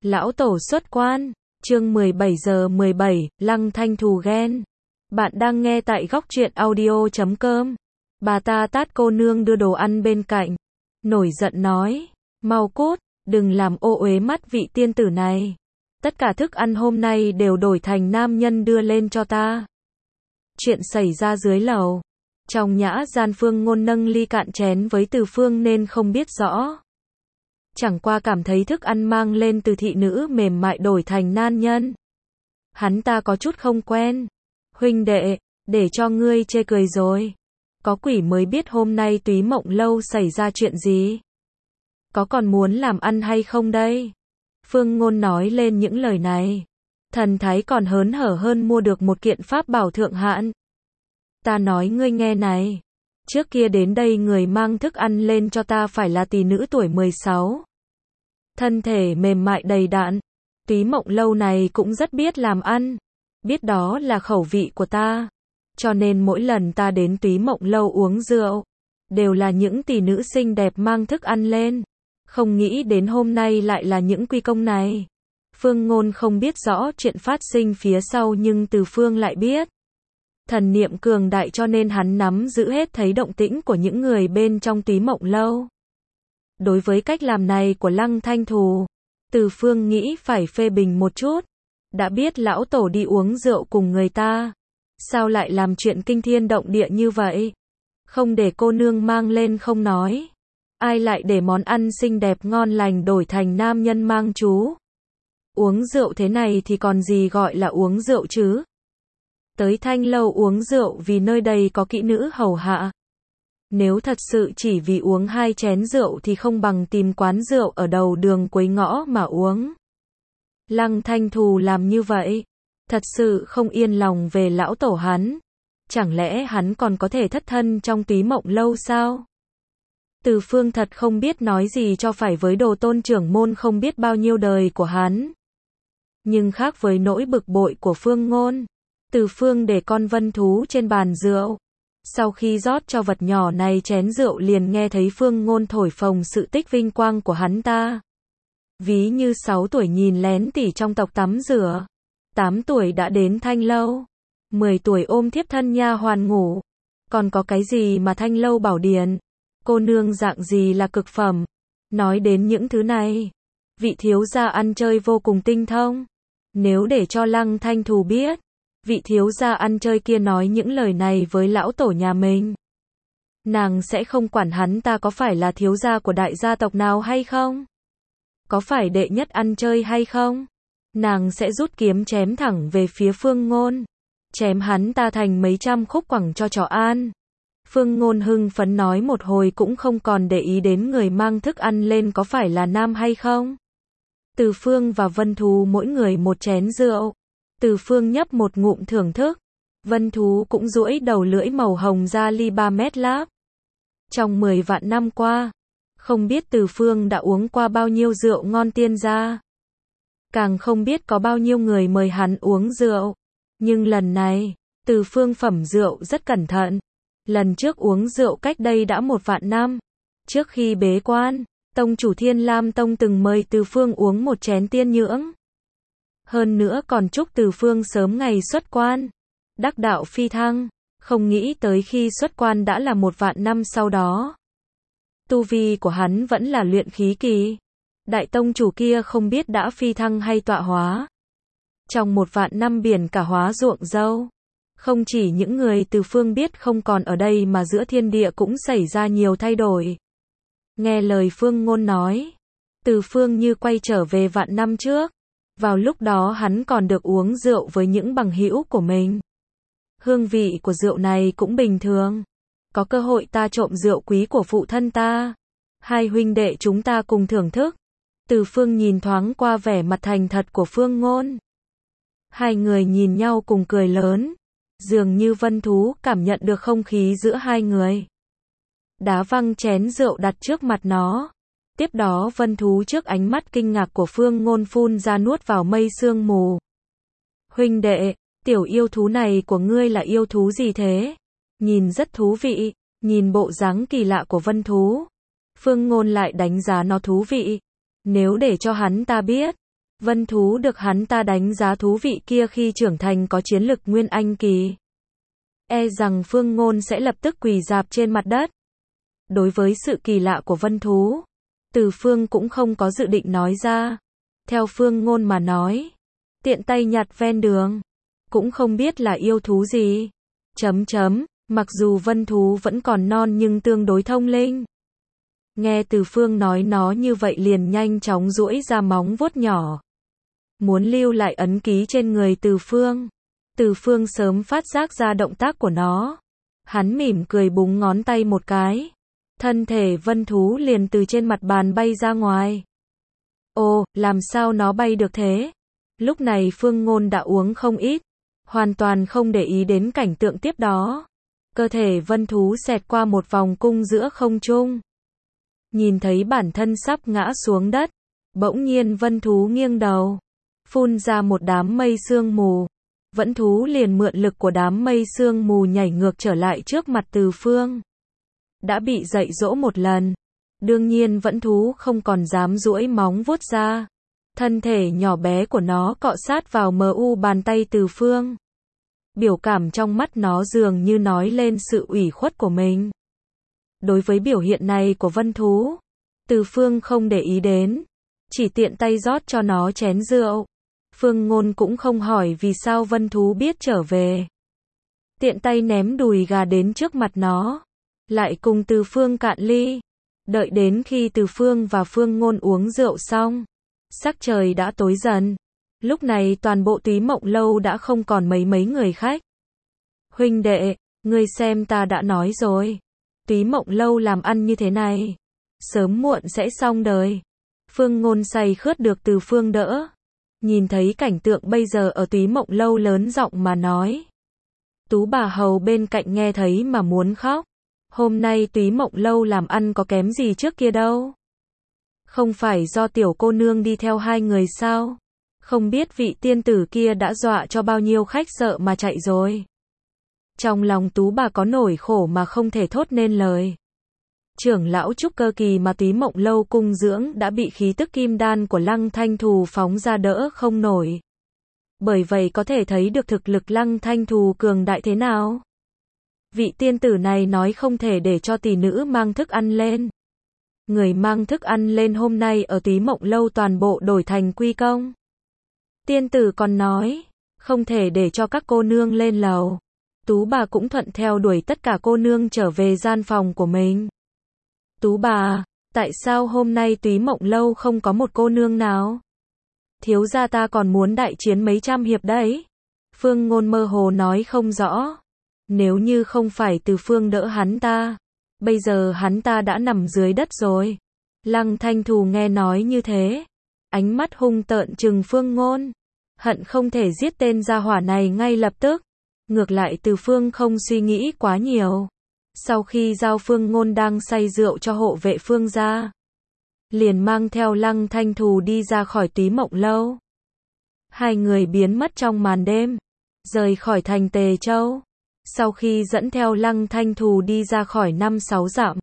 Lão tổ xuất quan, chương 17:17, Lăng Thanh Thù ghen. Bạn đang nghe tại góc truyện audio.com. Bà ta tát cô nương đưa đồ ăn bên cạnh. Nổi giận nói, mau cút, đừng làm ô uế mắt vị tiên tử này. Tất cả thức ăn hôm nay đều đổi thành nam nhân đưa lên cho ta. Chuyện xảy ra dưới lầu. Trong nhã gian Phương Ngôn nâng ly cạn chén với Từ Phương nên không biết rõ. Chẳng qua cảm thấy thức ăn mang lên từ thị nữ mềm mại đổi thành nam nhân. Hắn ta có chút không quen. Huynh đệ, để cho ngươi chê cười rồi. Có quỷ mới biết hôm nay Túy Mộng Lâu xảy ra chuyện gì. Có còn muốn làm ăn hay không đây? Phương Ngôn nói lên những lời này. Thần thái còn hớn hở hơn mua được một kiện pháp bảo thượng hạng. Ta nói ngươi nghe này. Trước kia đến đây người mang thức ăn lên cho ta phải là tỷ nữ tuổi 16. Thân thể mềm mại đầy đặn. Túy Mộng Lâu này cũng rất biết làm ăn. Biết đó là khẩu vị của ta. Cho nên mỗi lần ta đến Túy Mộng Lâu uống rượu, đều là những tỷ nữ xinh đẹp mang thức ăn lên. Không nghĩ đến hôm nay lại là những quy công này. Phương Ngôn không biết rõ chuyện phát sinh phía sau nhưng Từ Phương lại biết. Thần niệm cường đại cho nên hắn nắm giữ hết thấy động tĩnh của những người bên trong Túy Mộng Lâu. Đối với cách làm này của Lăng Thanh Thù, Từ Phương nghĩ phải phê bình một chút. Đã biết lão tổ đi uống rượu cùng người ta, sao lại làm chuyện kinh thiên động địa như vậy? Không để cô nương mang lên không nói. Ai lại để món ăn xinh đẹp ngon lành đổi thành nam nhân mang chú? Uống rượu thế này thì còn gì gọi là uống rượu chứ? Tới Thanh Lâu uống rượu vì nơi đây có kỹ nữ hầu hạ. Nếu thật sự chỉ vì uống 2 chén rượu thì không bằng tìm quán rượu ở đầu đường cuối ngõ mà uống. Lăng Thanh Thù làm như vậy, thật sự không yên lòng về lão tổ hắn. Chẳng lẽ hắn còn có thể thất thân trong Túy Mộng Lâu sao? Từ Phương thật không biết nói gì cho phải với Đồ Tôn trưởng môn không biết bao nhiêu đời của hắn. Nhưng khác với nỗi bực bội của Phương Ngôn, Từ Phương để con vân thú trên bàn rượu. Sau khi rót cho vật nhỏ này chén rượu liền nghe thấy Phương Ngôn thổi phồng sự tích vinh quang của hắn ta. Ví như 6 tuổi nhìn lén tỷ trong tộc tắm rửa, 8 tuổi đã đến Thanh Lâu, 10 tuổi ôm thiếp thân nha hoàn ngủ. Còn có cái gì mà Thanh Lâu bảo điền, cô nương dạng gì là cực phẩm. Nói đến những thứ này, vị thiếu gia ăn chơi vô cùng tinh thông. Nếu để cho Lăng Thanh Thù biết, vị thiếu gia ăn chơi kia nói những lời này với lão tổ nhà mình, nàng sẽ không quản hắn ta có phải là thiếu gia của đại gia tộc nào hay không, có phải đệ nhất ăn chơi hay không. Nàng sẽ rút kiếm chém thẳng về phía Phương Ngôn, chém hắn ta thành mấy trăm khúc quẳng cho chó an. Phương Ngôn hưng phấn nói một hồi cũng không còn để ý đến người mang thức ăn lên có phải là nam hay không. Từ Phương và Vân Thú mỗi người một chén rượu. Từ Phương nhấp một ngụm thưởng thức. Vân Thú cũng duỗi đầu lưỡi màu hồng ra ly 3 mét láp. Trong 10 vạn năm qua, không biết Từ Phương đã uống qua bao nhiêu rượu ngon tiên gia. Càng không biết có bao nhiêu người mời hắn uống rượu. Nhưng lần này, Từ Phương phẩm rượu rất cẩn thận. Lần trước uống rượu cách đây đã 1 vạn năm. Trước khi bế quan, tông chủ Thiên Lam Tông từng mời Từ Phương uống một chén tiên nhưỡng. Hơn nữa còn chúc Từ Phương sớm ngày xuất quan, đắc đạo phi thăng. Không nghĩ tới khi xuất quan đã là 1 vạn năm sau đó. Tu vi của hắn vẫn là luyện khí kỳ. Đại tông chủ kia không biết đã phi thăng hay tọa hóa. Trong 1 vạn năm biển cả hóa ruộng dâu. Không chỉ những người Từ Phương biết không còn ở đây mà giữa thiên địa cũng xảy ra nhiều thay đổi. Nghe lời Phương Ngôn nói, Từ Phương như quay trở về vạn năm trước. Vào lúc đó hắn còn được uống rượu với những bằng hữu của mình. Hương vị của rượu này cũng bình thường. Có cơ hội ta trộm rượu quý của phụ thân ta. Hai huynh đệ chúng ta cùng thưởng thức. Từ Phương nhìn thoáng qua vẻ mặt thành thật của Phương Ngôn. Hai người nhìn nhau cùng cười lớn. Dường như Vân Thú cảm nhận được không khí giữa hai người. Đá văng chén rượu đặt trước mặt nó. Tiếp đó Vân Thú trước ánh mắt kinh ngạc của Phương Ngôn phun ra nuốt vào mây sương mù. Huynh đệ, tiểu yêu thú này của ngươi là yêu thú gì thế? Nhìn rất thú vị. Nhìn bộ dáng kỳ lạ của Vân Thú, Phương Ngôn lại đánh giá nó thú vị. Nếu để cho hắn ta biết, Vân thú được hắn ta đánh giá thú vị kia khi trưởng thành có chiến lực nguyên anh kỳ. E rằng Phương Ngôn sẽ lập tức quỳ rạp trên mặt đất. Đối với sự kỳ lạ của vân thú, Từ Phương cũng không có dự định nói ra. Theo Phương Ngôn mà nói, tiện tay nhặt ven đường, cũng không biết là yêu thú gì. Mặc dù vân thú vẫn còn non nhưng tương đối thông linh. Nghe Từ Phương nói nó như vậy liền nhanh chóng duỗi ra móng vuốt nhỏ, muốn lưu lại ấn ký trên người Từ Phương. Từ Phương sớm phát giác ra động tác của nó. Hắn mỉm cười búng ngón tay một cái. Thân thể vân thú liền từ trên mặt bàn bay ra ngoài. Ồ, làm sao nó bay được thế? Lúc này Phương Ngôn đã uống không ít, hoàn toàn không để ý đến cảnh tượng tiếp đó. Cơ thể vân thú xẹt qua một vòng cung giữa không trung. Nhìn thấy bản thân sắp ngã xuống đất, bỗng nhiên vân thú nghiêng đầu, phun ra một đám mây sương mù. Vân thú liền mượn lực của đám mây sương mù nhảy ngược trở lại trước mặt Từ Phương. Đã bị dạy dỗ một lần, đương nhiên vân thú không còn dám duỗi móng vuốt ra. Thân thể nhỏ bé của nó cọ sát vào bàn tay Từ Phương. Biểu cảm trong mắt nó dường như nói lên sự ủy khuất của mình. Đối với biểu hiện này của vân thú, Từ Phương không để ý đến, chỉ tiện tay rót cho nó chén rượu. Phương Ngôn cũng không hỏi vì sao vân thú biết trở về. Tiện tay ném đùi gà đến trước mặt nó, lại cùng Từ Phương cạn ly. Đợi đến khi Từ Phương và Phương Ngôn uống rượu xong, sắc trời đã tối dần. Lúc này toàn bộ Túy Mộng Lâu đã không còn mấy người khách. Huynh đệ, ngươi xem ta đã nói rồi. Túy Mộng Lâu làm ăn như thế này, sớm muộn sẽ xong đời. Phương Ngôn say khướt được Từ Phương đỡ. Nhìn thấy cảnh tượng bây giờ ở Túy Mộng Lâu lớn giọng mà nói. Tú bà hầu bên cạnh nghe thấy mà muốn khóc. Hôm nay Túy Mộng Lâu làm ăn có kém gì trước kia đâu. Không phải do tiểu cô nương đi theo hai người sao? Không biết vị tiên tử kia đã dọa cho bao nhiêu khách sợ mà chạy rồi. Trong lòng Tú bà có nỗi khổ mà không thể thốt nên lời. Trưởng lão trúc cơ kỳ mà Túy Mộng Lâu cung dưỡng đã bị khí tức kim đan của Lăng Thanh Thù phóng ra đỡ không nổi. Bởi vậy có thể thấy được thực lực Lăng Thanh Thù cường đại thế nào. Vị tiên tử này nói không thể để cho tỷ nữ mang thức ăn lên. Người mang thức ăn lên hôm nay ở Túy Mộng Lâu toàn bộ đổi thành quy công. Tiên tử còn nói, không thể để cho các cô nương lên lầu. Tú bà cũng thuận theo đuổi tất cả cô nương trở về gian phòng của mình. Tú bà, tại sao hôm nay Túy Mộng Lâu không có một cô nương nào? Thiếu gia ta còn muốn đại chiến mấy trăm hiệp đấy. Phương Ngôn mơ hồ nói không rõ. Nếu như không phải Từ Phương đỡ hắn ta, bây giờ hắn ta đã nằm dưới đất rồi. Lăng Thanh Thù nghe nói như thế, ánh mắt hung tợn trừng Phương Ngôn, hận không thể giết tên gia hỏa này ngay lập tức. Ngược lại Từ Phương không suy nghĩ quá nhiều. Sau khi giao Phương Ngôn đang say rượu cho hộ vệ Phương gia, liền mang theo Lăng Thanh Thù đi ra khỏi Túy Mộng Lâu. Hai người biến mất trong màn đêm, rời khỏi thành Tề Châu. Sau khi dẫn theo Lăng Thanh Thù đi ra khỏi 5-6 dặm,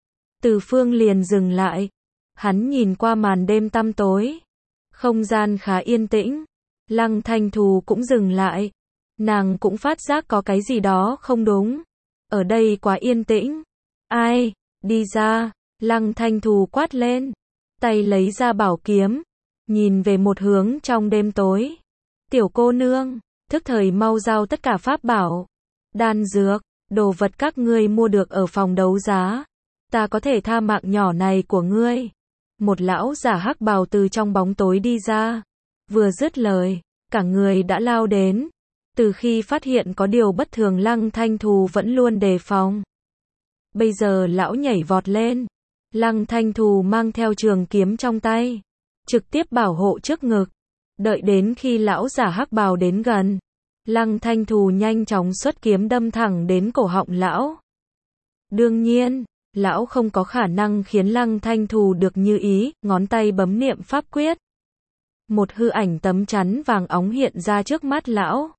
Từ Phương liền dừng lại. Hắn nhìn qua màn đêm tăm tối, không gian khá yên tĩnh. Lăng Thanh Thù cũng dừng lại. Nàng cũng phát giác có cái gì đó không đúng. Ở đây quá yên tĩnh. Ai? Đi ra. Lăng Thanh Thù quát lên. Tay lấy ra bảo kiếm. Nhìn về một hướng trong đêm tối. Tiểu cô nương, thức thời mau giao tất cả pháp bảo, đan dược, đồ vật các ngươi mua được ở phòng đấu giá. Ta có thể tha mạng nhỏ này của ngươi. Một lão giả hắc bào từ trong bóng tối đi ra. Vừa dứt lời, cả người đã lao đến. Từ khi phát hiện có điều bất thường Lăng Thanh Thù vẫn luôn đề phòng. Bây giờ lão nhảy vọt lên. Lăng Thanh Thù mang theo trường kiếm trong tay, trực tiếp bảo hộ trước ngực. Đợi đến khi lão giả hắc bào đến gần, Lăng Thanh Thù nhanh chóng xuất kiếm đâm thẳng đến cổ họng lão. Đương nhiên, lão không có khả năng khiến Lăng Thanh Thù được như ý, ngón tay bấm niệm pháp quyết. Một hư ảnh tấm chắn vàng óng hiện ra trước mắt lão.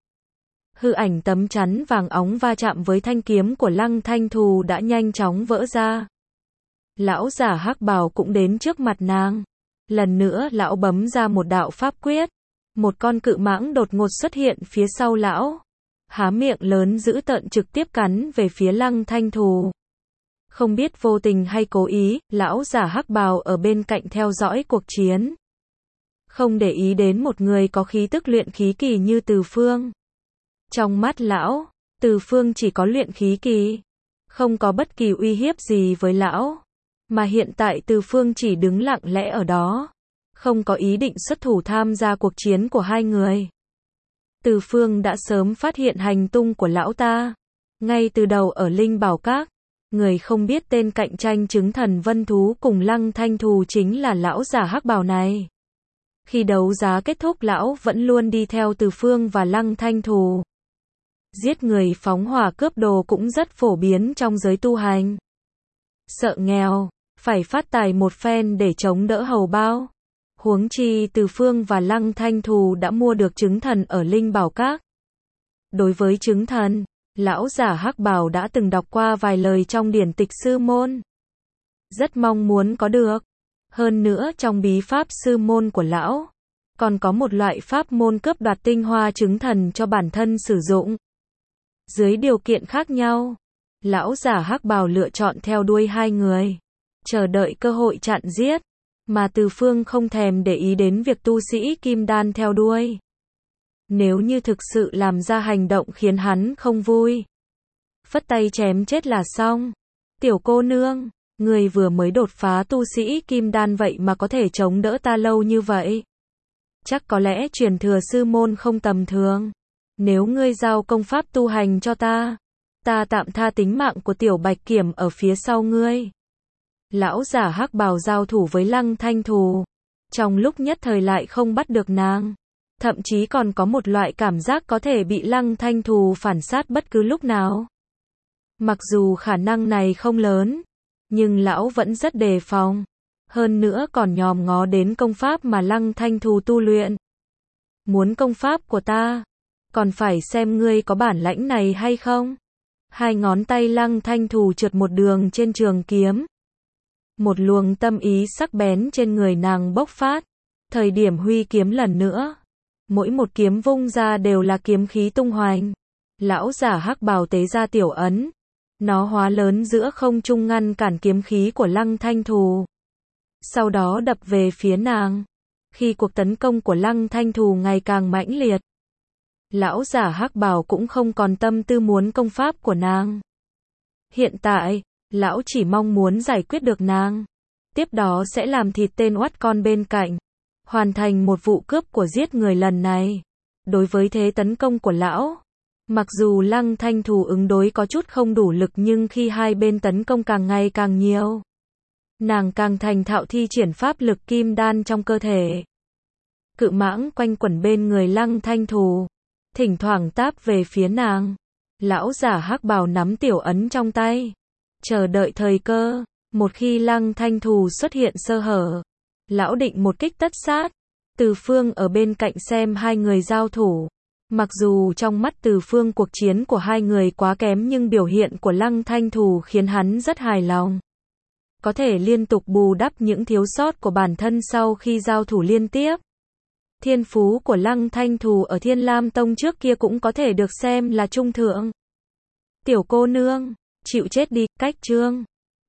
Hư ảnh tấm chắn vàng óng va chạm với thanh kiếm của Lăng Thanh Thù đã nhanh chóng vỡ ra. Lão giả hắc bào cũng đến trước mặt nàng. Lần nữa lão bấm ra một đạo pháp quyết. Một con cự mãng đột ngột xuất hiện phía sau lão. Há miệng lớn dữ tợn trực tiếp cắn về phía Lăng Thanh Thù. Không biết vô tình hay cố ý, lão giả hắc bào ở bên cạnh theo dõi cuộc chiến. Không để ý đến một người có khí tức luyện khí kỳ như Từ Phương. Trong mắt lão, Từ Phương chỉ có luyện khí kỳ. Không có bất kỳ uy hiếp gì với lão. Mà hiện tại Từ Phương chỉ đứng lặng lẽ ở đó. Không có ý định xuất thủ tham gia cuộc chiến của hai người. Từ Phương đã sớm phát hiện hành tung của lão ta. Ngay từ đầu ở Linh Bảo Các, người không biết tên cạnh tranh chứng thần vân thú cùng Lăng Thanh Thù chính là lão giả hắc bào này. Khi đấu giá kết thúc lão vẫn luôn đi theo Từ Phương và Lăng Thanh Thù. Giết người phóng hỏa cướp đồ cũng rất phổ biến trong giới tu hành. Sợ nghèo, phải phát tài một phen để chống đỡ hầu bao. Huống chi Từ Phương và Lăng Thanh Thù đã mua được chứng thần ở Linh Bảo Các. Đối với chứng thần, lão giả hắc bào đã từng đọc qua vài lời trong điển tịch sư môn. Rất mong muốn có được. Hơn nữa trong bí pháp sư môn của lão, còn có một loại pháp môn cướp đoạt tinh hoa chứng thần cho bản thân sử dụng. Dưới điều kiện khác nhau, lão giả hắc bào lựa chọn theo đuôi hai người, chờ đợi cơ hội chặn giết, mà Từ Phương không thèm để ý đến việc tu sĩ kim đan theo đuôi. Nếu như thực sự làm ra hành động khiến hắn không vui, phất tay chém chết là xong. Tiểu cô nương, người vừa mới đột phá tu sĩ kim đan vậy mà có thể chống đỡ ta lâu như vậy. Chắc có lẽ truyền thừa sư môn không tầm thường. Nếu ngươi giao công pháp tu hành cho ta tạm tha tính mạng của tiểu bạch kiểm ở phía sau ngươi. Lão giả hắc bào giao thủ với Lăng Thanh Thù. Trong lúc nhất thời lại không bắt được nàng. Thậm chí còn có một loại cảm giác có thể bị Lăng Thanh Thù phản sát bất cứ lúc nào. Mặc dù khả năng này không lớn, nhưng lão vẫn rất đề phòng. Hơn nữa còn nhòm ngó đến công pháp mà Lăng Thanh Thù tu luyện. Muốn công pháp của ta, còn phải xem ngươi có bản lãnh này hay không. Hai ngón tay Lăng Thanh Thù trượt một đường trên trường kiếm. Một luồng tâm ý sắc bén trên người nàng bốc phát. Thời điểm huy kiếm lần nữa, mỗi một kiếm vung ra đều là kiếm khí tung hoành. Lão giả hắc bào tế ra tiểu ấn. Nó hóa lớn giữa không trung ngăn cản kiếm khí của Lăng Thanh Thù. Sau đó đập về phía nàng. Khi cuộc tấn công của Lăng Thanh Thù ngày càng mãnh liệt, lão giả hắc bào cũng không còn tâm tư muốn công pháp của nàng. Hiện tại, lão chỉ mong muốn giải quyết được nàng. Tiếp đó sẽ làm thịt tên oắt con bên cạnh. Hoàn thành một vụ cướp của giết người lần này. Đối với thế tấn công của lão, mặc dù Lăng Thanh Thù ứng đối có chút không đủ lực nhưng khi hai bên tấn công càng ngày càng nhiều, nàng càng thành thạo thi triển pháp lực kim đan trong cơ thể. Cự mãng quanh quẩn bên người Lăng Thanh Thù, thỉnh thoảng táp về phía nàng. Lão giả hắc bào nắm tiểu ấn trong tay, chờ đợi thời cơ. Một khi Lăng Thanh Thù xuất hiện sơ hở, lão định một kích tất sát. Từ Phương ở bên cạnh xem hai người giao thủ. Mặc dù trong mắt Từ Phương cuộc chiến của hai người quá kém nhưng biểu hiện của Lăng Thanh Thù khiến hắn rất hài lòng. Có thể liên tục bù đắp những thiếu sót của bản thân sau khi giao thủ liên tiếp. Thiên phú của Lăng Thanh Thù ở Thiên Lam Tông trước kia cũng có thể được xem là trung thượng. Tiểu cô nương, chịu chết đi, cách chương.